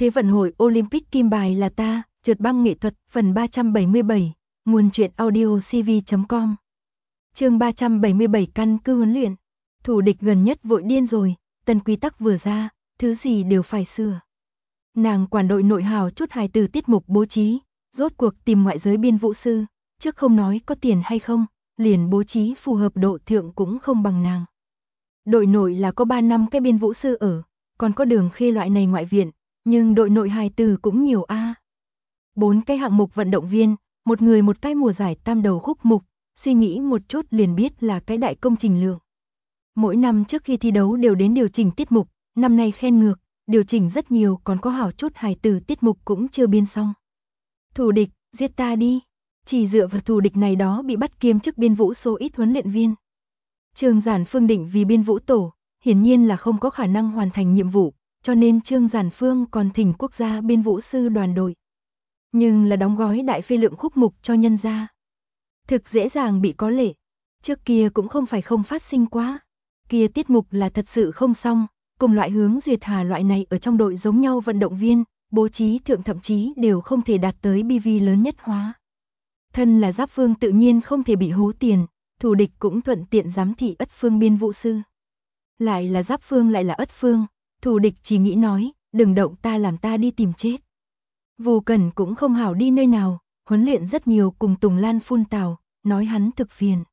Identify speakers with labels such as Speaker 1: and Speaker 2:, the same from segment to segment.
Speaker 1: Thế vận hội Olympic kim bài là ta, trượt băng nghệ thuật, phần 377, nguồn truyện audio cv.com. Chương 377 căn cứ huấn luyện. Thủ địch gần nhất vội điên rồi, tân quy tắc vừa ra, thứ gì đều phải sửa. Nàng quản đội nội hào chút hài từ tiết mục bố trí, rốt cuộc tìm ngoại giới biên vũ sư, trước không nói có tiền hay không, liền bố trí phù hợp độ thượng cũng không bằng nàng. Đội nội là có 3 năm cái biên vũ sư ở, còn có Đường Khê loại này ngoại viện, nhưng đội nội hài từ cũng nhiều a. 4 cái hạng mục vận động viên, một người một cái mùa giải tam đầu khúc mục, suy nghĩ một chút liền biết là cái đại công trình lượng. Mỗi năm trước khi thi đấu đều đến điều chỉnh tiết mục, năm nay khen ngược, điều chỉnh rất nhiều, còn có hảo chút hài từ tiết mục cũng chưa biên xong. Thủ địch, giết ta đi. Chỉ dựa vào thủ địch này đó bị bắt kiêm chức biên vũ số ít huấn luyện viên. Trương Giản Phương định vì biên vũ tổ, hiển nhiên là không có khả năng hoàn thành nhiệm vụ, cho nên Trương Giản Phương còn thỉnh quốc gia biên vũ sư đoàn đội. Nhưng là đóng gói đại phê lượng khúc mục cho nhân gia. Thực dễ dàng bị có lệ. Trước kia cũng không phải không phát sinh quá. Kia tiết mục là thật sự không xong, cùng loại hướng Duyệt Hà loại này ở trong đội giống nhau vận động viên, bố trí thượng thậm chí đều không thể đạt tới BV lớn nhất hóa. Thân là Giáp Phương tự nhiên không thể bị hố tiền, thủ địch cũng thuận tiện giám thị Ất Phương biên vũ sư. Lại là Giáp Phương lại là Ất Phương, thủ địch chỉ nghĩ nói, đừng động ta làm ta đi tìm chết. Vô Cẩn cũng không hảo đi nơi nào, huấn luyện rất nhiều cùng Tùng Lan phun tào, nói hắn thực phiền.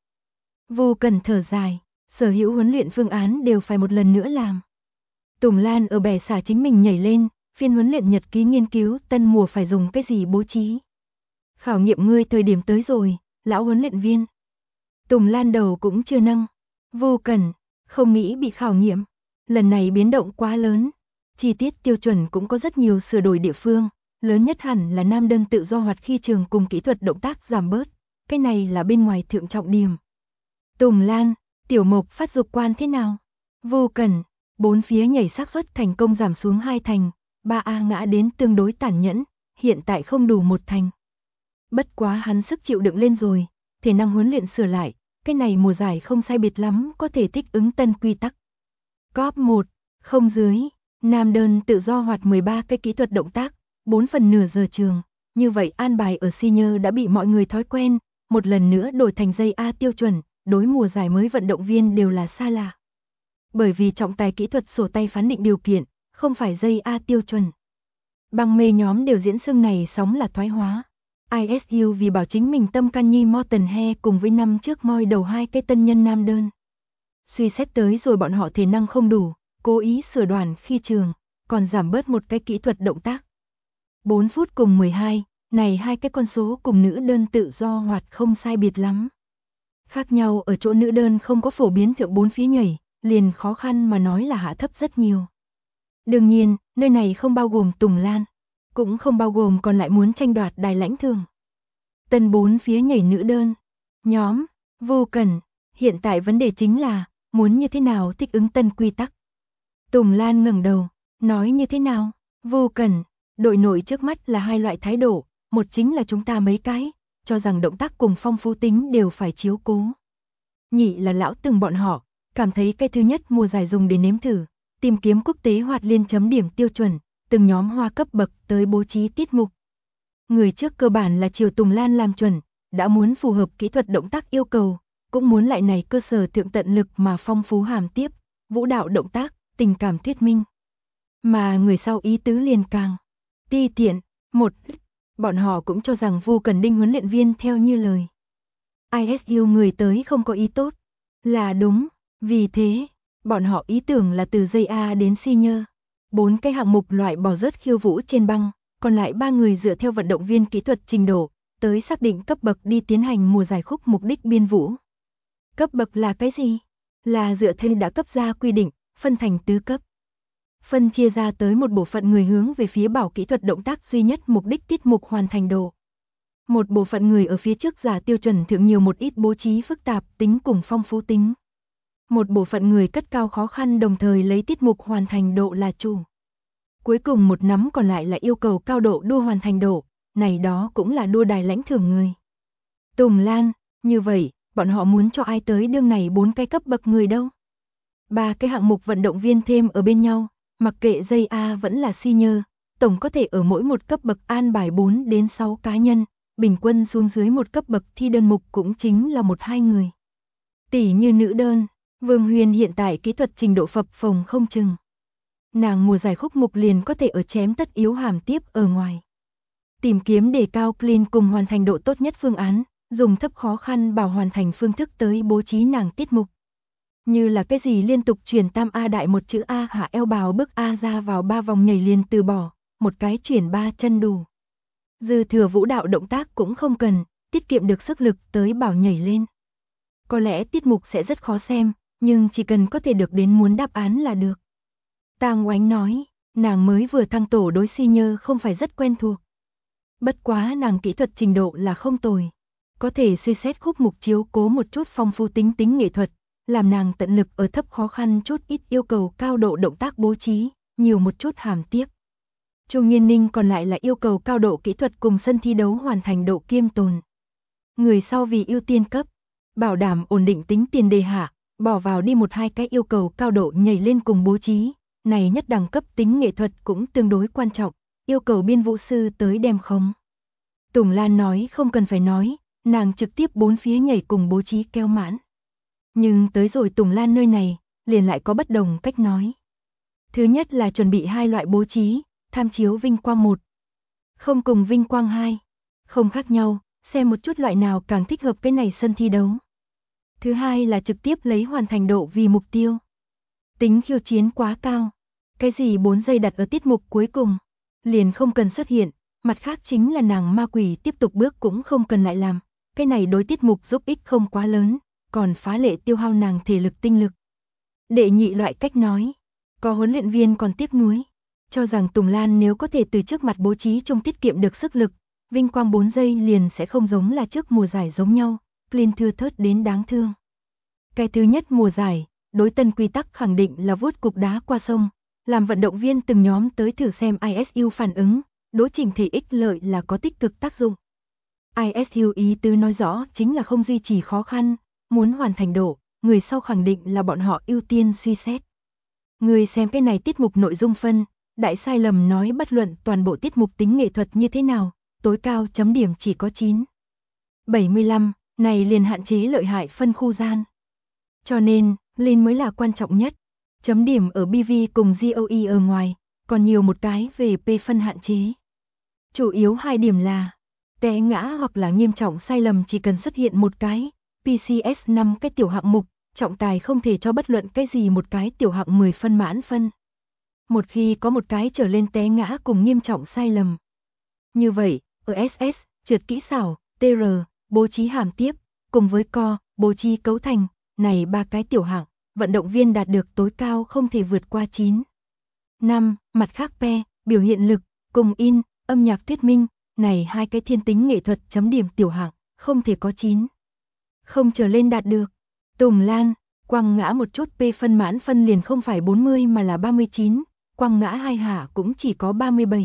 Speaker 1: Vô Cẩn thở dài, sở hữu huấn luyện phương án đều phải một lần nữa làm. Tùng Lan ở bè xả chính mình nhảy lên, phiên huấn luyện nhật ký nghiên cứu tân mùa phải dùng cái gì bố trí. Khảo nghiệm ngươi thời điểm tới rồi, lão huấn luyện viên. Tùng Lan đầu cũng chưa nâng. Vô Cẩn, không nghĩ bị khảo nghiệm. Lần này biến động quá lớn. Chi tiết tiêu chuẩn cũng có rất nhiều sửa đổi địa phương. Lớn nhất hẳn là nam đơn tự do hoạt khi trường cùng kỹ thuật động tác giảm bớt. Cái này là bên ngoài thượng trọng điểm. Tùng Lan, tiểu mộc phát dục quan thế nào? Vô Cẩn, 4 phía nhảy xác suất thành công giảm xuống 2 thành. 3A ngã đến tương đối tàn nhẫn, hiện tại không đủ 1 thành. Bất quá hắn sức chịu đựng lên rồi, thể năng huấn luyện sửa lại, cái này mùa giải không sai biệt lắm, có thể thích ứng tân quy tắc. Cop 1, không dưới, nam đơn tự do hoạt 13 cái kỹ thuật động tác, 4 phần nửa giờ trường, như vậy an bài ở senior đã bị mọi người thói quen, một lần nữa đổi thành dây A tiêu chuẩn, đối mùa giải mới vận động viên đều là xa lạ. Bởi vì trọng tài kỹ thuật sổ tay phán định điều kiện, không phải dây A tiêu chuẩn. Băng mê nhóm đều diễn xưng này sóng là thoái hóa. ISU vì bảo chính mình tâm can nhi Morton He cùng với năm trước moi đầu 2 cái tân nhân nam đơn. Suy xét tới rồi bọn họ thể năng không đủ, cố ý sửa đoàn khi trường, còn giảm bớt một cái kỹ thuật động tác. 4 phút cùng 12, này 2 cái con số cùng nữ đơn tự do hoạt không sai biệt lắm. Khác nhau ở chỗ nữ đơn không có phổ biến thượng 4 phía nhảy, liền khó khăn mà nói là hạ thấp rất nhiều. Đương nhiên, nơi này không bao gồm Tùng Lan, cũng không bao gồm còn lại muốn tranh đoạt đài lãnh thường. Tân 4 phía nhảy nữ đơn. Nhóm, Vô Cẩn, hiện tại vấn đề chính là, muốn như thế nào thích ứng tân quy tắc. Tùng Lan ngẩng đầu, nói như thế nào, Vô Cẩn, đội nội trước mắt là 2 loại thái độ, một chính là chúng ta mấy cái, cho rằng động tác cùng phong phú tính đều phải chiếu cố. Nhị là lão từng bọn họ, cảm thấy cái thứ nhất mùa giải dùng để nếm thử, tìm kiếm quốc tế hoạt liên chấm điểm tiêu chuẩn, từng nhóm hoa cấp bậc tới bố trí tiết mục. Người trước cơ bản là chiều Tùng Lan làm chuẩn, đã muốn phù hợp kỹ thuật động tác yêu cầu, cũng muốn lại này cơ sở thượng tận lực mà phong phú hàm tiếp, vũ đạo động tác, tình cảm thuyết minh. Mà người sau ý tứ liền càng ti tiện, một, bọn họ cũng cho rằng Vô Cần Đinh huấn luyện viên theo như lời. ISU người tới không có ý tốt, là đúng, vì thế, bọn họ ý tưởng là từ dây A đến senior. 4 cái hạng mục loại bỏ rớt khiêu vũ trên băng, còn lại 3 người dựa theo vận động viên kỹ thuật trình độ, tới xác định cấp bậc đi tiến hành mùa giải khúc mục đích biên vũ. Cấp bậc là cái gì? Là dựa theo đã cấp ra quy định, phân thành tứ cấp. Phân chia ra tới một bộ phận người hướng về phía bảo kỹ thuật động tác duy nhất mục đích tiết mục hoàn thành độ. Một bộ phận người ở phía trước giả tiêu chuẩn thượng nhiều một ít bố trí phức tạp tính cùng phong phú tính. Một bộ phận người cất cao khó khăn đồng thời lấy tiết mục hoàn thành độ là chủ. Cuối cùng một nắm còn lại là yêu cầu cao độ đua hoàn thành độ, này đó cũng là đua đài lãnh thưởng người. Tùng Lan, như vậy, bọn họ muốn cho ai tới đương này 4 cái cấp bậc người đâu? 3 cái hạng mục vận động viên thêm ở bên nhau, mặc kệ dây A vẫn là senior, tổng có thể ở mỗi một cấp bậc an bài 4 đến 6 cá nhân, bình quân xuống dưới một cấp bậc thi đơn mục cũng chính là 1-2 người. Tỷ như nữ đơn, Vương Huyền hiện tại kỹ thuật trình độ phập phồng không chừng. Nàng mùa giải khúc mục liền có thể ở chém tất yếu hàm tiếp ở ngoài. Tìm kiếm đề cao clean cùng hoàn thành độ tốt nhất phương án, dùng thấp khó khăn bảo hoàn thành phương thức tới bố trí nàng tiết mục. Như là cái gì liên tục chuyển tam A đại một chữ A hạ eo bào bước A ra vào 3 vòng nhảy liền từ bỏ, một cái chuyển 3 chân đủ. Dư thừa vũ đạo động tác cũng không cần, tiết kiệm được sức lực tới bảo nhảy lên. Có lẽ tiết mục sẽ rất khó xem, nhưng chỉ cần có thể được đến muốn đáp án là được. Tang Oánh nói, nàng mới vừa thăng tổ đối senior không phải rất quen thuộc. Bất quá nàng kỹ thuật trình độ là không tồi. Có thể suy xét khúc mục chiếu cố một chút phong phú tính nghệ thuật, làm nàng tận lực ở thấp khó khăn chút ít yêu cầu cao độ động tác bố trí, nhiều một chút hàm tiếp. Chu Nghiên Ninh còn lại là yêu cầu cao độ kỹ thuật cùng sân thi đấu hoàn thành độ kiêm tồn. Người sau vì ưu tiên cấp, bảo đảm ổn định tính tiền đề hạ, bỏ vào đi 1-2 cái yêu cầu cao độ nhảy lên cùng bố trí, này nhất đẳng cấp tính nghệ thuật cũng tương đối quan trọng, yêu cầu biên vũ sư tới đem khống. Tùng Lan nói không cần phải nói, nàng trực tiếp bốn phía nhảy cùng bố trí keo mãn. Nhưng tới rồi Tùng Lan nơi này, liền lại có bất đồng cách nói. Thứ nhất là chuẩn bị 2 loại bố trí, tham chiếu vinh quang 1. Không cùng vinh quang 2. Không khác nhau, xem một chút loại nào càng thích hợp cái này sân thi đấu. Thứ hai là trực tiếp lấy hoàn thành độ vì mục tiêu. Tính khiêu chiến quá cao. Cái gì 4 giây đặt ở tiết mục cuối cùng, liền không cần xuất hiện. Mặt khác chính là nàng ma quỷ tiếp tục bước cũng không cần lại làm. Cái này đối tiết mục giúp ích không quá lớn, còn phá lệ tiêu hao nàng thể lực tinh lực. Đệ nhị loại cách nói, có huấn luyện viên còn tiếc nuối, cho rằng Tùng Lan nếu có thể từ trước mặt bố trí trong tiết kiệm được sức lực, vinh quang 4 giây liền sẽ không giống là trước mùa giải giống nhau, clean thưa thớt đến đáng thương. Cái thứ nhất mùa giải, đối tân quy tắc khẳng định là vuốt cục đá qua sông, làm vận động viên từng nhóm tới thử xem ISU phản ứng, đối trình thể ích lợi là có tích cực tác dụng. ISU ý tứ nói rõ chính là không duy trì khó khăn, muốn hoàn thành độ, người sau khẳng định là bọn họ ưu tiên suy xét. Người xem cái này tiết mục nội dung phân, đại sai lầm nói bất luận toàn bộ tiết mục tính nghệ thuật như thế nào, tối cao chấm điểm chỉ có 9,75, này liền hạn chế lợi hại phân khu gian. Cho nên, Linh mới là quan trọng nhất. Chấm điểm ở BV cùng GOE ở ngoài, còn nhiều một cái về P phân hạn chế. Chủ yếu 2 điểm là té ngã hoặc là nghiêm trọng sai lầm chỉ cần xuất hiện một cái, PCS 5 cái tiểu hạng mục, trọng tài không thể cho bất luận cái gì một cái tiểu hạng 10 phân mãn phân. Một khi có một cái trở lên té ngã cùng nghiêm trọng sai lầm. Như vậy, ở SS, trượt kỹ xảo, TR, bố trí hàm tiếp, cùng với co, bố trí cấu thành, này 3 cái tiểu hạng, vận động viên đạt được tối cao không thể vượt qua 9. 5. Mặt khác P, biểu hiện lực, cùng in, âm nhạc thuyết minh, này 2 cái thiên tính nghệ thuật chấm điểm tiểu hạng, không thể có 9. Không trở lên đạt được. Tùng Lan, quăng ngã một chút P phân mãn phân liền không phải 40 mà là 39, quăng ngã 2 hạ cũng chỉ có 37.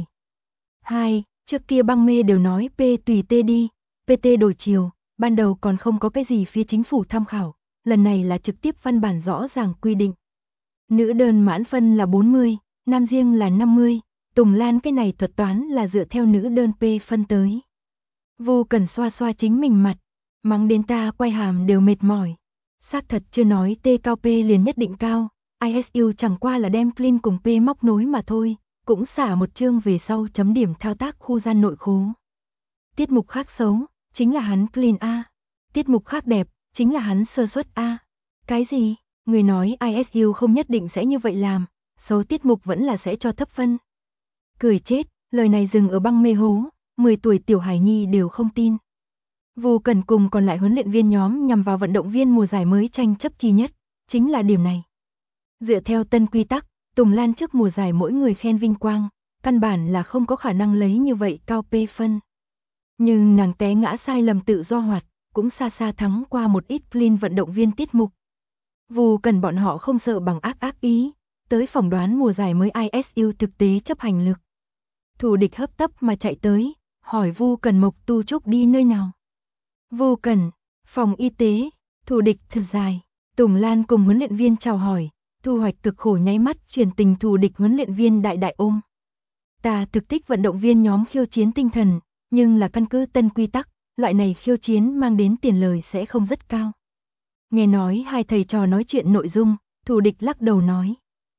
Speaker 1: 2. Trước kia băng mê đều nói P tùy T đi, PT đổi chiều, ban đầu còn không có cái gì phía chính phủ tham khảo, lần này là trực tiếp văn bản rõ ràng quy định. Nữ đơn mãn phân là 40, nam riêng là 50, Tùng Lan cái này thuật toán là dựa theo nữ đơn P phân tới. Vô cần xoa xoa chính mình mặt, mắng đến ta quay hàm đều mệt mỏi. Xác thật chưa nói T cao P liền nhất định cao, ISU chẳng qua là đem clean cùng P móc nối mà thôi, cũng xả một chương về sau chấm điểm thao tác khu gian nội khố. Tiết mục khác xấu, chính là hắn clean A. Tiết mục khác đẹp, chính là hắn sơ suất A. Cái gì? Người nói ISU không nhất định sẽ như vậy làm, xấu tiết mục vẫn là sẽ cho thấp phân. Cười chết, lời này dừng ở băng mê hố, 10 tuổi tiểu hải nhi đều không tin. Vô Cần cùng còn lại huấn luyện viên nhóm nhằm vào vận động viên mùa giải mới tranh chấp chi nhất, chính là điểm này. Dựa theo tân quy tắc, Tùng Lan trước mùa giải mỗi người khen vinh quang, căn bản là không có khả năng lấy như vậy cao P phân. Nhưng nàng té ngã sai lầm tự do hoạt, cũng xa xa thắng qua một ít clean vận động viên tiết mục. Vô Cần bọn họ không sợ bằng ác ý, tới phỏng đoán mùa giải mới ISU thực tế chấp hành lực. Thủ địch hấp tấp mà chạy tới, hỏi Vô Cần Mộc Tu Trúc đi nơi nào. Vô Cần, phòng y tế, thủ địch thật dài. Tùng Lan cùng huấn luyện viên chào hỏi, Thu Hoạch cực khổ nháy mắt truyền tình thủ địch huấn luyện viên đại ôm. Ta thực thích vận động viên nhóm khiêu chiến tinh thần, nhưng là căn cứ tân quy tắc, loại này khiêu chiến mang đến tiền lời sẽ không rất cao. Nghe nói hai thầy trò nói chuyện nội dung, Thủ địch lắc đầu nói.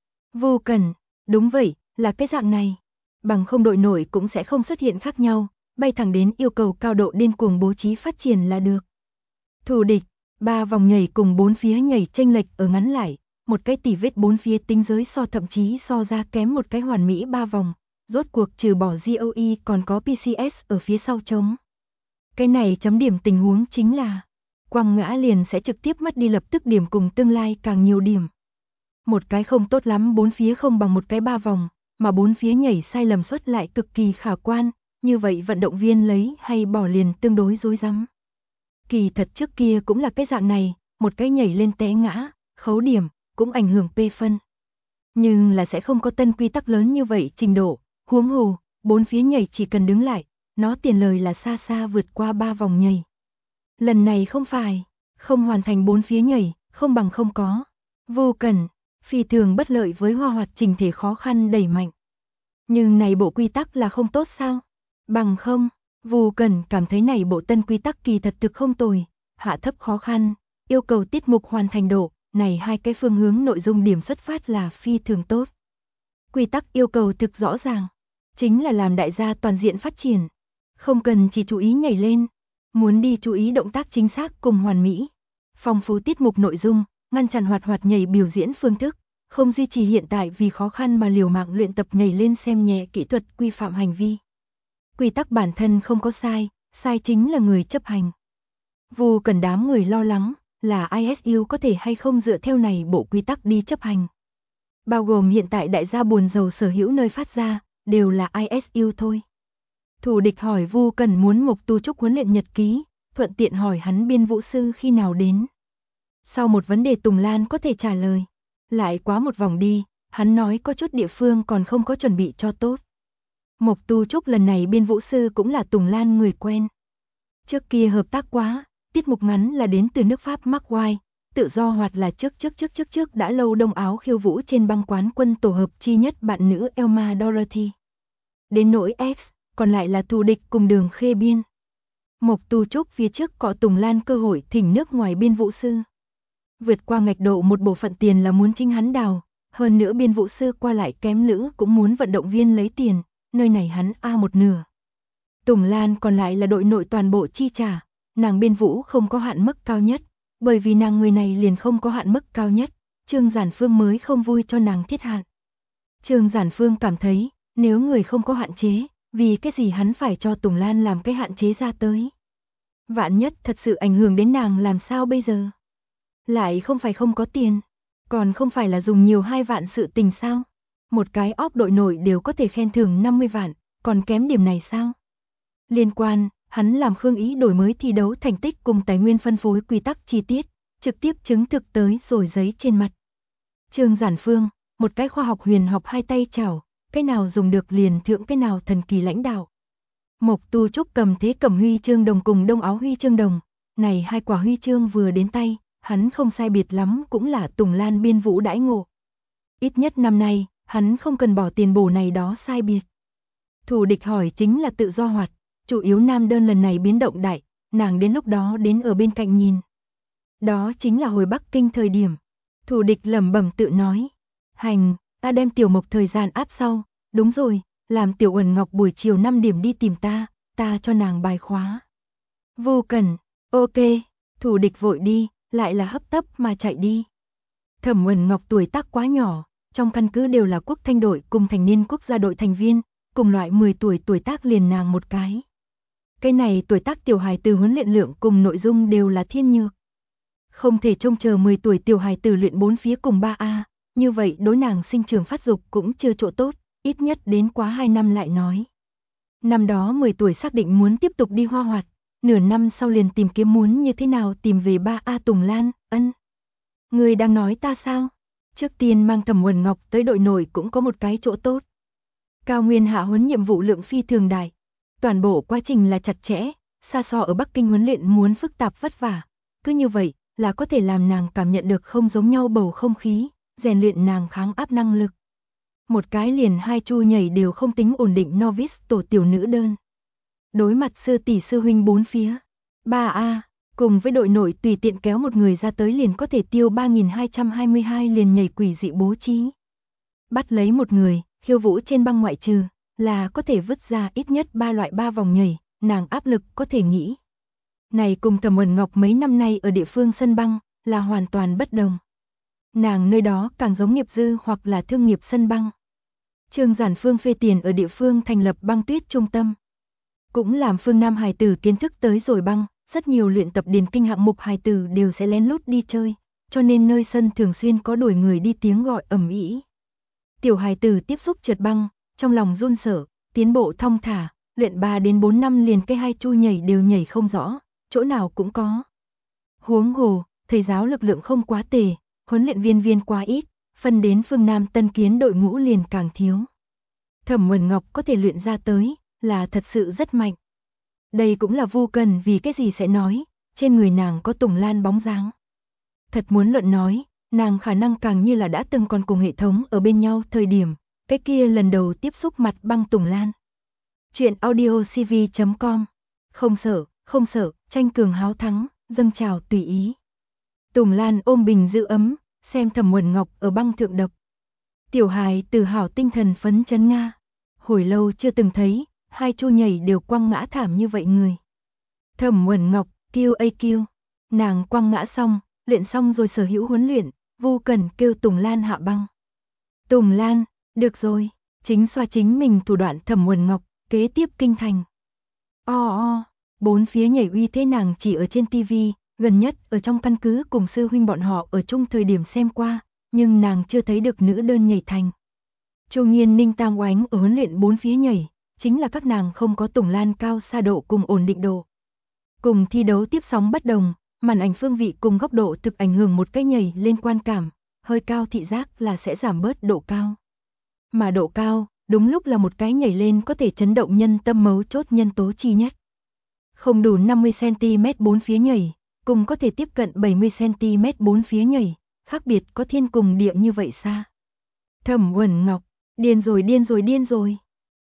Speaker 1: Vô Cần, đúng vậy, là cái dạng này. Bằng không đội nổi cũng sẽ không xuất hiện khác nhau, bay thẳng đến yêu cầu cao độ điên cuồng bố trí phát triển là được. Thủ địch, 3 vòng nhảy cùng 4 phía nhảy chênh lệch ở ngắn lại, một cái tỉ vết 4 phía tính giới so thậm chí so ra kém một cái hoàn mỹ 3 vòng, rốt cuộc trừ bỏ GOE còn có PCS ở phía sau chống. Cái này chấm điểm tình huống chính là quăng ngã liền sẽ trực tiếp mất đi lập tức điểm cùng tương lai càng nhiều điểm. Một cái không tốt lắm 4 phía không bằng một cái 3 vòng, mà 4 phía nhảy sai lầm suất lại cực kỳ khả quan, như vậy vận động viên lấy hay bỏ liền tương đối rối rắm. Kỳ thật trước kia cũng là cái dạng này, một cái nhảy lên té ngã, khấu điểm, cũng ảnh hưởng P phân. Nhưng là sẽ không có tân quy tắc lớn như vậy trình độ, huống hồ, 4 phía nhảy chỉ cần đứng lại, nó tiền lời là xa xa vượt qua 3 vòng nhảy. Lần này không phải, không hoàn thành 4 phía nhảy, không bằng không có. Vô Cần, phi thường bất lợi với hoa hoạt trình thể khó khăn đẩy mạnh. Nhưng này bộ quy tắc là không tốt sao? Bằng không, Vô Cần cảm thấy này bộ tân quy tắc kỳ thật thực không tồi, hạ thấp khó khăn, yêu cầu tiết mục hoàn thành độ, này hai cái phương hướng nội dung điểm xuất phát là phi thường tốt. Quy tắc yêu cầu thực rõ ràng, chính là làm đại gia toàn diện phát triển, không cần chỉ chú ý nhảy lên, muốn đi chú ý động tác chính xác cùng hoàn mỹ, phong phú tiết mục nội dung, ngăn chặn hoạt hoạt nhảy biểu diễn phương thức, không duy trì hiện tại vì khó khăn mà liều mạng luyện tập nhảy lên xem nhẹ kỹ thuật quy phạm hành vi. Quy tắc bản thân không có sai, sai chính là người chấp hành. Vô Cần đám người lo lắng là ISU có thể hay không dựa theo này bộ quy tắc đi chấp hành. Bao gồm hiện tại đại gia buồn giàu sở hữu nơi phát ra, đều là ISU thôi. Thủ địch hỏi Vô Cần muốn Mộc Tu Trúc huấn luyện nhật ký, thuận tiện hỏi hắn biên vũ sư khi nào đến. Sau một vấn đề Tùng Lan có thể trả lời. Lại quá một vòng đi, hắn nói có chút địa phương còn không có chuẩn bị cho tốt. Mộc Tu Trúc lần này biên vũ sư cũng là Tùng Lan người quen. Trước kia hợp tác quá, tiết mục ngắn là đến từ nước Pháp Mark White, tự do hoạt là trước đã lâu đông áo khiêu vũ trên băng quán quân tổ hợp chi nhất bạn nữ Elma Dorothy. Đến nỗi X, còn lại là Thủ địch cùng Đường Khê biên. Mộc Tu Trúc phía trước có Tùng Lan cơ hội thỉnh nước ngoài biên vũ sư. Vượt qua ngạch độ một bộ phận tiền là muốn chính hắn đào, hơn nữa biên vũ sư qua lại kém nữ cũng muốn vận động viên lấy tiền, nơi này hắn A một nửa. Tùng Lan còn lại là đội nội toàn bộ chi trả, nàng biên vũ không có hạn mức cao nhất, bởi vì nàng người này liền không có hạn mức cao nhất, Trương Giản Phương mới không vui cho nàng thiết hạn. Trương Giản Phương cảm thấy, nếu người không có hạn chế, vì cái gì hắn phải cho Tùng Lan làm cái hạn chế ra tới. Vạn nhất thật sự ảnh hưởng đến nàng làm sao bây giờ? Lại không phải không có tiền, còn không phải là dùng nhiều 2 vạn sự tình sao? Một cái óp đội nổi đều có thể khen thưởng 50 vạn, còn kém điểm này sao? Liên quan, hắn làm Khương Ý đổi mới thi đấu thành tích cùng tài nguyên phân phối quy tắc chi tiết, trực tiếp chứng thực tới rồi giấy trên mặt. Trương Giản Phương, một cái khoa học huyền học hai tay chảo, cái nào dùng được liền thượng cái nào thần kỳ lãnh đạo. Mộc Tu Trúc cầm thế cầm huy chương đồng cùng đông áo huy chương đồng, này 2 quả huy chương vừa đến tay, hắn không sai biệt lắm cũng là Tùng Lan biên vũ đãi ngộ. Ít nhất năm nay, hắn không cần bỏ tiền bổ này đó sai biệt. Thủ địch hỏi chính là tự do hoạt, chủ yếu nam đơn lần này biến động đại, nàng đến lúc đó đến ở bên cạnh nhìn. Đó chính là hồi Bắc Kinh thời điểm. Thủ địch lẩm bẩm tự nói. Hành, ta đem Tiểu Mộc thời gian áp sau, đúng rồi, làm Tiểu Uẩn Ngọc buổi chiều 5 điểm đi tìm ta cho nàng bài khóa. Vô Cần, ok, thủ địch vội đi, lại là hấp tấp mà chạy đi. Thẩm Uẩn Ngọc tuổi tác quá nhỏ, trong căn cứ đều là quốc thanh đội cùng thành niên quốc gia đội thành viên, cùng loại 10 tuổi tác liền nàng một cái. Cái này tuổi tác tiểu hài tử huấn luyện lượng cùng nội dung đều là thiên nhược. Không thể trông chờ 10 tuổi tiểu hài tử luyện 4 phía cùng 3A, như vậy đối nàng sinh trưởng phát dục cũng chưa chỗ tốt, ít nhất đến quá 2 năm lại nói. Năm đó 10 tuổi xác định muốn tiếp tục đi hoa hoạt, nửa năm sau liền tìm kiếm muốn như thế nào tìm về 3A Tùng Lan, ân. Người đang nói ta sao? Trước tiên mang Thẩm Uẩn Ngọc tới đội nổi cũng có một cái chỗ tốt. Cao nguyên hạ huấn nhiệm vụ lượng phi thường đại. Toàn bộ quá trình là chặt chẽ, xa so ở Bắc Kinh huấn luyện muốn phức tạp vất vả. Cứ như vậy là có thể làm nàng cảm nhận được không giống nhau bầu không khí, rèn luyện nàng kháng áp năng lực. một cái liền 2 chu nhảy đều không tính ổn định novice tổ tiểu nữ đơn. Đối mặt sư tỷ sư huynh bốn phía. 3A, cùng với đội nội tùy tiện kéo một người ra tới liền có thể tiêu 3222 liền nhảy quỷ dị bố trí. Bắt lấy một người, khiêu vũ trên băng ngoại trừ, là có thể vứt ra ít nhất 3 loại 3 vòng nhảy, nàng áp lực có thể nghĩ. Này cùng Thẩm Uẩn Ngọc mấy năm nay ở địa phương sân băng, là hoàn toàn bất đồng. Nàng nơi đó càng giống nghiệp dư hoặc là thương nghiệp sân băng. Trương Giản Phương phê tiền ở địa phương thành lập băng tuyết trung tâm. Cũng làm phương Nam hài tử kiến thức tới rồi băng, rất nhiều luyện tập điền kinh hạng mục hài tử đều sẽ lén lút đi chơi, cho nên nơi sân thường xuyên có đuổi người đi tiếng gọi ầm ĩ. Tiểu hài tử tiếp xúc trượt băng, trong lòng run sợ, tiến bộ thong thả, luyện 3 đến 4 năm liền cái 2 chu nhảy đều nhảy không rõ, chỗ nào cũng có. Huống hồ, thầy giáo lực lượng không quá tề, huấn luyện viên quá ít, phân đến phương Nam tân kiến đội ngũ liền càng thiếu. Thẩm Uẩn Ngọc có thể luyện ra tới, là thật sự rất mạnh. Đây cũng là Vu Cần vì cái gì sẽ nói, trên người nàng có Tùng Lan bóng dáng. Thật muốn luận nói, nàng khả năng càng như là đã từng còn cùng hệ thống ở bên nhau thời điểm, cái kia lần đầu tiếp xúc mặt băng Tùng Lan. Chuyện audio cv.com. Không sợ, tranh cường háo thắng, dâng trào tùy ý. Tùng Lan ôm bình giữ ấm, xem Thẩm Uẩn Ngọc ở băng thượng đập. Tiểu hài từ hảo tinh thần phấn chấn Nga. Hồi lâu chưa từng thấy, 2 chu nhảy đều quăng ngã thảm như vậy người. Thẩm Uẩn Ngọc, kêu. Nàng quăng ngã xong, luyện xong rồi sở hữu huấn luyện, Vu Cần kêu Tùng Lan hạ băng. Tùng Lan, được rồi, chính xoa chính mình thủ đoạn Thẩm Uẩn Ngọc, kế tiếp kinh thành. Bốn phía nhảy uy thế nàng chỉ ở trên tivi, gần nhất ở trong căn cứ cùng sư huynh bọn họ ở chung thời điểm xem qua, nhưng nàng chưa thấy được nữ đơn nhảy thành. Chu Nghiên Ninh Tam Oánh ở huấn luyện bốn phía nhảy, chính là các nàng không có Tùng Lan cao xa độ cùng ổn định độ. Cùng thi đấu tiếp sóng bất đồng, màn ảnh phương vị cùng góc độ thực ảnh hưởng một cái nhảy lên quan cảm, hơi cao thị giác là sẽ giảm bớt độ cao. Mà độ cao, đúng lúc là một cái nhảy lên có thể chấn động nhân tâm mấu chốt nhân tố chi nhất. Không đủ 50cm bốn phía nhảy, cùng có thể tiếp cận 70cm bốn phía nhảy, khác biệt có thiên cùng địa như vậy xa. Thẩm Uẩn Ngọc, điên rồi.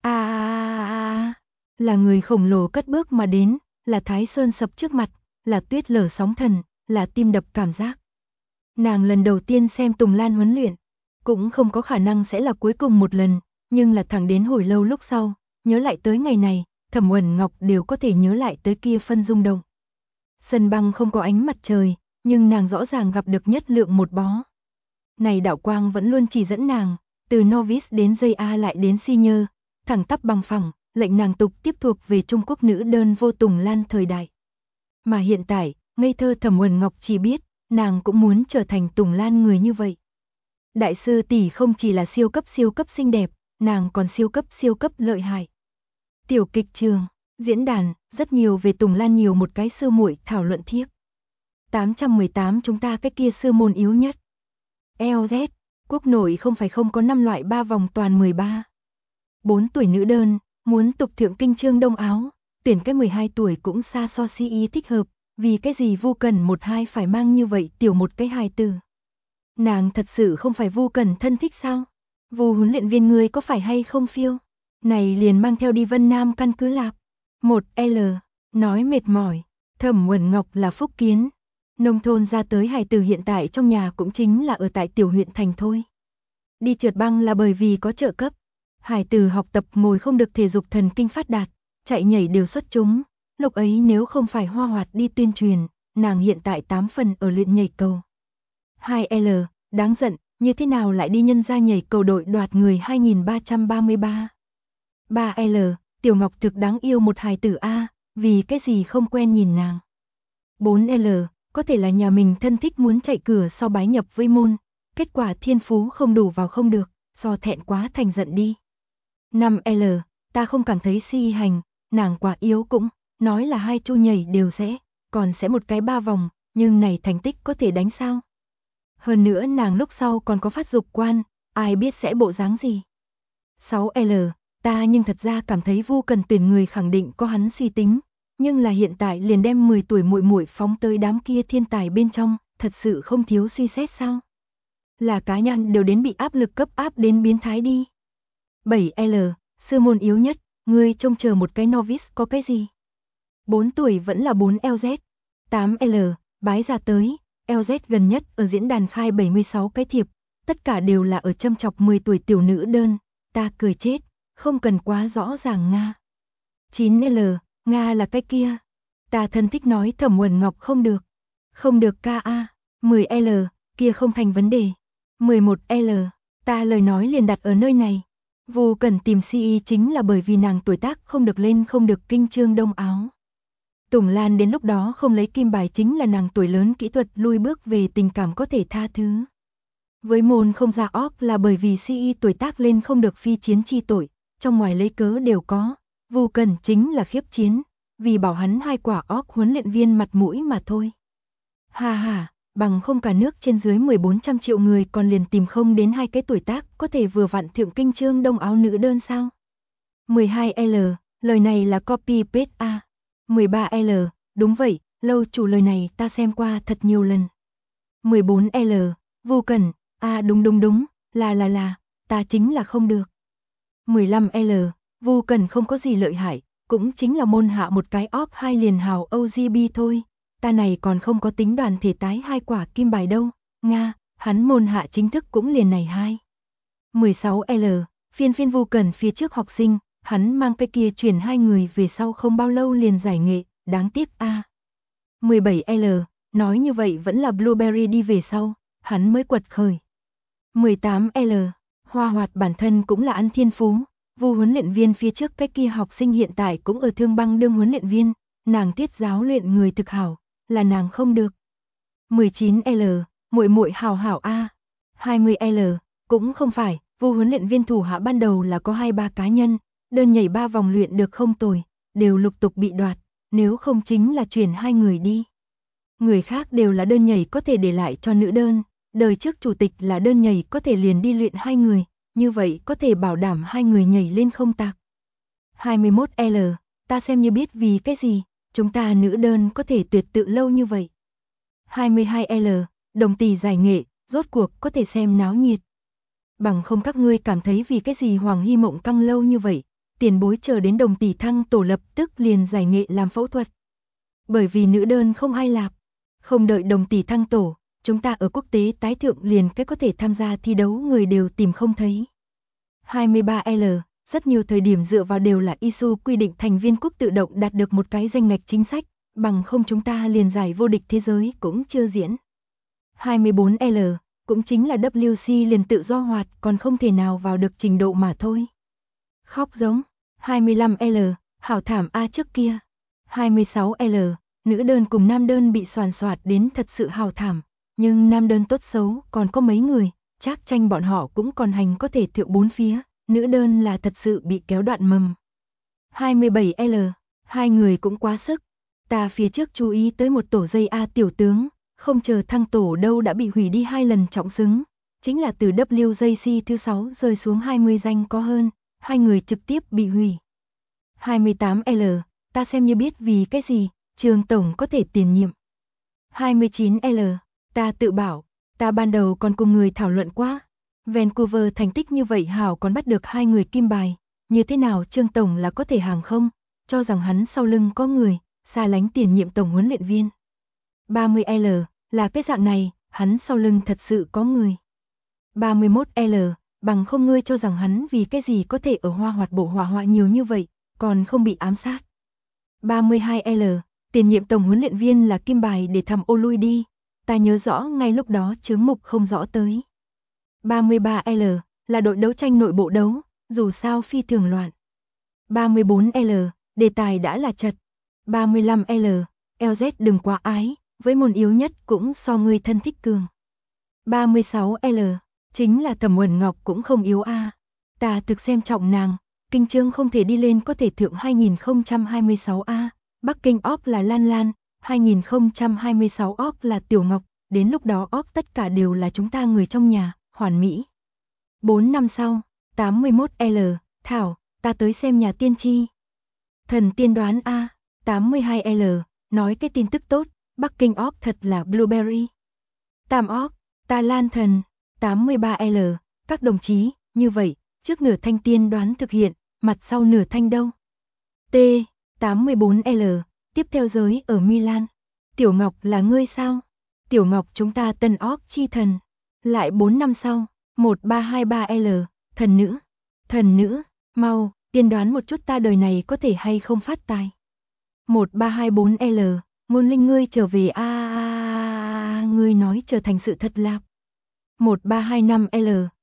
Speaker 1: Là người khổng lồ cất bước mà đến, là Thái Sơn sập trước mặt, là tuyết lở sóng thần, là tim đập cảm giác. Nàng lần đầu tiên xem Tùng Lan huấn luyện, cũng không có khả năng sẽ là cuối cùng một lần, nhưng là thẳng đến hồi lâu lúc sau, nhớ lại tới ngày này, Thẩm Uẩn Ngọc đều có thể nhớ lại tới kia phân rung động. Sân băng không có ánh mặt trời, nhưng nàng rõ ràng gặp được nhất lượng một bó. Này đạo quang vẫn luôn chỉ dẫn nàng, từ novice đến JA lại đến senior, thẳng tắp bằng phẳng, lệnh nàng tục tiếp thuộc về Trung Quốc nữ đơn vô Tùng Lan thời đại. Mà hiện tại, ngây thơ Thẩm Uẩn Ngọc chỉ biết, nàng cũng muốn trở thành Tùng Lan người như vậy. Đại sư tỷ không chỉ là siêu cấp xinh đẹp, nàng còn siêu cấp lợi hại. Tiểu kịch trường, diễn đàn, rất nhiều về Tùng Lan nhiều một cái sư muội thảo luận thiếp. 818 chúng ta cái kia sư môn yếu nhất. LZ, quốc nội không phải không có 5 loại 3 vòng toàn 13. 4 tuổi nữ đơn, muốn tục thượng kinh trương đông áo, tuyển cái 12 tuổi cũng xa so si ý thích hợp, vì cái gì Vu Cần 12 phải mang như vậy tiểu một cái hài từ. Nàng thật sự không phải Vu Cần thân thích sao? Vu huấn luyện viên ngươi có phải hay không phiêu? Này liền mang theo đi Vân Nam căn cứ lạc. 1L, nói mệt mỏi, Thẩm Uẩn Ngọc là phúc kiến. Nông thôn ra tới hài tử hiện tại trong nhà cũng chính là ở tại tiểu huyện thành thôi. Đi trượt băng là bởi vì có trợ cấp. Hài tử học tập ngồi không được thể dục thần kinh phát đạt, chạy nhảy đều xuất chúng. Lúc ấy nếu không phải Hoa Hoạt đi tuyên truyền, nàng hiện tại 8 phần ở luyện nhảy cầu. 2L, đáng giận, như thế nào lại đi nhân gia nhảy cầu đội đoạt người 2333. 3L, Tiểu Ngọc thực đáng yêu một hài tử A, vì cái gì không quen nhìn nàng. 4L, có thể là nhà mình thân thích muốn chạy cửa sau bái nhập với môn, kết quả thiên phú không đủ vào không được, do thẹn quá thành giận đi. 5L, ta không cảm thấy si hành, nàng quá yếu cũng, nói là 2 chu nhảy đều sẽ, còn sẽ một cái 3 vòng, nhưng này thành tích có thể đánh sao? Hơn nữa nàng lúc sau còn có phát dục quan, ai biết sẽ bộ dáng gì. 6L, ta nhưng thật ra cảm thấy Vu Cần tuyển người khẳng định có hắn suy tính, nhưng là hiện tại liền đem 10 tuổi muội muội phóng tới đám kia thiên tài bên trong, thật sự không thiếu suy xét sao? Là cá nhân đều đến bị áp lực cấp áp đến biến thái đi. 7L, sư môn yếu nhất, ngươi trông chờ một cái novice có cái gì? 4 tuổi vẫn là 4LZ. 8L, bái ra tới, LZ gần nhất ở diễn đàn khai 76 cái thiệp, tất cả đều là ở châm chọc 10 tuổi tiểu nữ đơn, ta cười chết, không cần quá rõ ràng Nga. 9L, Nga là cái kia. Ta thân thích nói Thẩm Uẩn Ngọc không được. Không được ca a. 10L, kia không thành vấn đề. 11L, ta lời nói liền đặt ở nơi này. Vu cần tìm CE chính là bởi vì nàng tuổi tác không được lên không được kinh chương đông áo. Tùng Lan đến lúc đó không lấy kim bài chính là nàng tuổi lớn kỹ thuật lui bước về tình cảm có thể tha thứ. Với môn không ra óc là bởi vì CE tuổi tác lên không được phi chiến chi tội, trong ngoài lấy cớ đều có. Vu cần chính là khiếp chiến, vì bảo hắn 2 quả óc huấn luyện viên mặt mũi mà thôi. Ha ha, bằng không cả nước trên dưới 1400 triệu người còn liền tìm không đến 2 cái tuổi tác có thể vừa vặn thượng kinh chương đông áo nữ đơn sao. 12L, lời này là copy paste a. 13L, đúng vậy, lâu chủ lời này ta xem qua thật nhiều lần. 14L, Vu Cẩn, đúng, là, ta chính là không được. 15L, Vu Cẩn không có gì lợi hại, cũng chính là môn hạ một cái OP 2 liền hào OGB thôi, ta này còn không có tính đoàn thể tái 2 quả kim bài đâu, Nga, hắn môn hạ chính thức cũng liền này 2. 16L, phiên Vu Cẩn phía trước học sinh, hắn mang cái kia chuyển 2 người về sau không bao lâu liền giải nghệ, đáng tiếc a. 17L, nói như vậy vẫn là Blueberry đi về sau, hắn mới quật khởi. 18L, Hoa Hoạt bản thân cũng là ăn thiên phú, Vu huấn luyện viên phía trước cái kia học sinh hiện tại cũng ở Thương Băng đương huấn luyện viên, nàng tiết giáo luyện người thực hảo, là nàng không được. 19L, muội muội hảo hảo a. 20L, cũng không phải, Vu huấn luyện viên thủ hạ ban đầu là có 2-3 cá nhân, đơn nhảy 3 vòng luyện được không tồi, đều lục tục bị đoạt, nếu không chính là chuyển 2 người đi. Người khác đều là đơn nhảy có thể để lại cho nữ đơn, đời trước chủ tịch là đơn nhảy có thể liền đi luyện 2 người, như vậy có thể bảo đảm 2 người nhảy lên không tạc. 21L, ta xem như biết vì cái gì, chúng ta nữ đơn có thể tuyệt tự lâu như vậy. 22L, đồng tỷ giải nghệ, rốt cuộc có thể xem náo nhiệt. Bằng không các ngươi cảm thấy vì cái gì Hoàng Hy Mộng căng lâu như vậy, tiền bối chờ đến đồng tỷ thăng tổ lập tức liền giải nghệ làm phẫu thuật. Bởi vì nữ đơn không ai lạp, không đợi đồng tỷ thăng tổ, chúng ta ở quốc tế tái thượng liền cái có thể tham gia thi đấu người đều tìm không thấy. 23L, rất nhiều thời điểm dựa vào đều là ISU quy định thành viên quốc tự động đạt được một cái danh ngạch chính sách, bằng không chúng ta liền giải vô địch thế giới cũng chưa diễn. 24L, cũng chính là WC liền tự do hoạt còn không thể nào vào được trình độ mà thôi. Khóc giống. 25L, hảo thảm a trước kia. 26L, nữ đơn cùng nam đơn bị soàn soạt đến thật sự hảo thảm, nhưng nam đơn tốt xấu còn có mấy người, chắc tranh bọn họ cũng còn hành có thể thượng 4 phía, nữ đơn là thật sự bị kéo đoạn mầm. 27L, 2 người cũng quá sức. Ta phía trước chú ý tới một tổ dây A tiểu tướng, không chờ thăng tổ đâu đã bị hủy đi 2 lần trọng xứng, chính là từ WJC thứ 6 rơi xuống 20 danh có hơn, 2 người trực tiếp bị hủy. 28L, ta xem như biết vì cái gì, Trường tổng có thể tiền nhiệm. 29L, ta tự bảo, ta ban đầu còn cùng người thảo luận quá, Vancouver thành tích như vậy hảo còn bắt được 2 người kim bài, như thế nào Trương tổng là có thể hàng không, cho rằng hắn sau lưng có người, xa lánh tiền nhiệm tổng huấn luyện viên. 30L, là cái dạng này, hắn sau lưng thật sự có người. 31L, bằng không ngươi cho rằng hắn vì cái gì có thể ở Hoa Hoạt bộ hỏa hoạ nhiều như vậy, còn không bị ám sát. 32L, tiền nhiệm tổng huấn luyện viên là kim bài để thầm ô lui đi, ta nhớ rõ ngay lúc đó chướng mục không rõ tới. 33L, là đội đấu tranh nội bộ đấu, dù sao phi thường loạn. 34L, đề tài đã là chật. 35L, LZ đừng quá ái, với môn yếu nhất cũng so ngươi thân thích cường. 36L, chính là Thẩm Uẩn Ngọc cũng không yếu a. Ta thực xem trọng nàng, kinh chương không thể đi lên có thể thượng 2026 a, Bắc Kinh OP là Lan Lan, 2026 OP là Tiểu Ngọc, đến lúc đó OP tất cả đều là chúng ta người trong nhà, hoàn mỹ. 4 năm sau, 81L, Thảo, ta tới xem nhà tiên tri. Thần tiên đoán a. 82L, nói cái tin tức tốt, Bắc Kinh OP thật là Blueberry. Tam OP, ta Lan thần. 83L, các đồng chí, như vậy, trước nửa thanh tiên đoán thực hiện, mặt sau nửa thanh đâu. T84L, tiếp theo giới ở Milan. Tiểu Ngọc là ngươi sao? Tiểu Ngọc chúng ta tân óc chi thần. Lại 4 năm sau, 1323L, thần nữ, mau, tiên đoán một chút ta đời này có thể hay không phát tài. 1324L, ngôn linh ngươi trở về ngươi nói trở thành sự thật lạc. 1325L,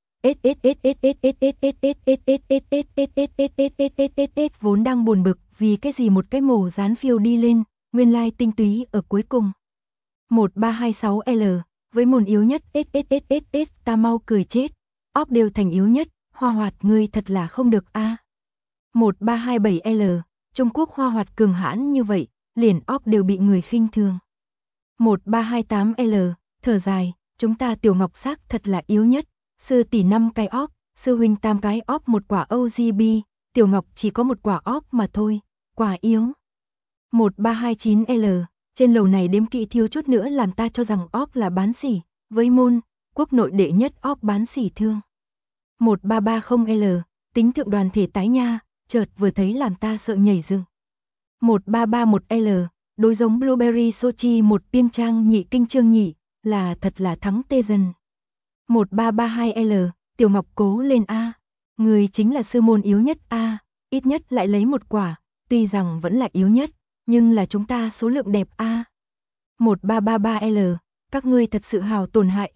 Speaker 1: vốn đang buồn bực vì cái gì một cái mổ dán phiêu đi lên, nguyên lai tinh túy ở cuối cùng. 1326L, với môn yếu nhất ta mau cười chết, óp đều thành yếu nhất, Hoa Hoạt ngươi thật là không được a. 1327L, Trung Quốc Hoa Hoạt cường hãn như vậy, liền óp đều bị người khinh thường. 1328L, thở dài, chúng ta Tiểu Ngọc xác thật là yếu nhất, sư tỷ 5 cái óp, sư huynh 8 cái óp một quả OGB, Tiểu Ngọc chỉ có một quả óp mà thôi, quả yếu. 1329L, trên lầu này đếm kỵ thiếu chút nữa làm ta cho rằng óp là bán sỉ, với môn, quốc nội đệ nhất óp bán sỉ thương. 1330L, tính thượng đoàn thể tái nha, chợt vừa thấy làm ta sợ nhảy dựng. 1331L, đối giống Blueberry Sochi một biên trang nhị kinh chương nhị, là thật là thắng tê dần. 1332L, Tiểu Ngọc cố lên a, người chính là sư môn yếu nhất a, ít nhất lại lấy một quả, tuy rằng vẫn là yếu nhất, nhưng là chúng ta số lượng đẹp a. 1333L, các ngươi thật sự hào tổn hại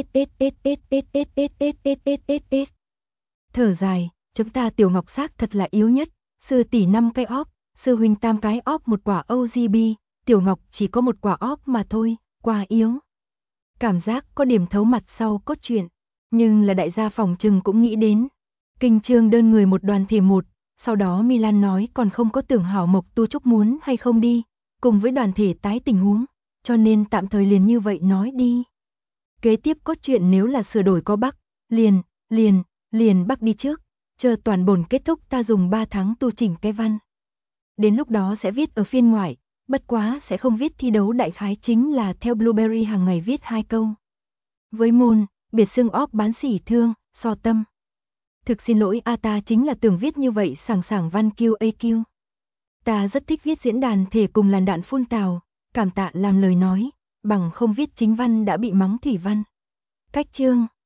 Speaker 1: thở dài, chúng ta Tiểu Ngọc xác thật là yếu nhất, sư tỷ 5 cái óp, sư huynh 8 cái óp một quả OGB, Tiểu Ngọc chỉ có một quả óp mà thôi, quá yếu. Cảm giác có điểm thấu mặt sau cốt truyện, nhưng là đại gia phòng trừng cũng nghĩ đến. Kinh chương đơn người một đoàn thể một, sau đó Milan nói còn không có tưởng hảo Mộc Tu Trúc muốn hay không đi, cùng với đoàn thể tái tình huống, cho nên tạm thời liền như vậy nói đi. Kế tiếp cốt truyện nếu là sửa đổi có Bắc, liền Bắc đi trước, chờ toàn bổn kết thúc ta dùng 3 tháng tu chỉnh cái văn. Đến lúc đó sẽ viết ở phiên ngoại, bất quá sẽ không viết thi đấu đại khái chính là theo Blueberry hàng ngày viết 2 câu. Với môn, biệt xưng óp bán sỉ thương, so tâm. Thực xin lỗi ta chính là tưởng viết như vậy sảng sảng văn QAQ. Ta rất thích viết diễn đàn thể cùng làn đạn phun tào, cảm tạ làm lời nói, bằng không viết chính văn đã bị mắng thủy văn. Cách chương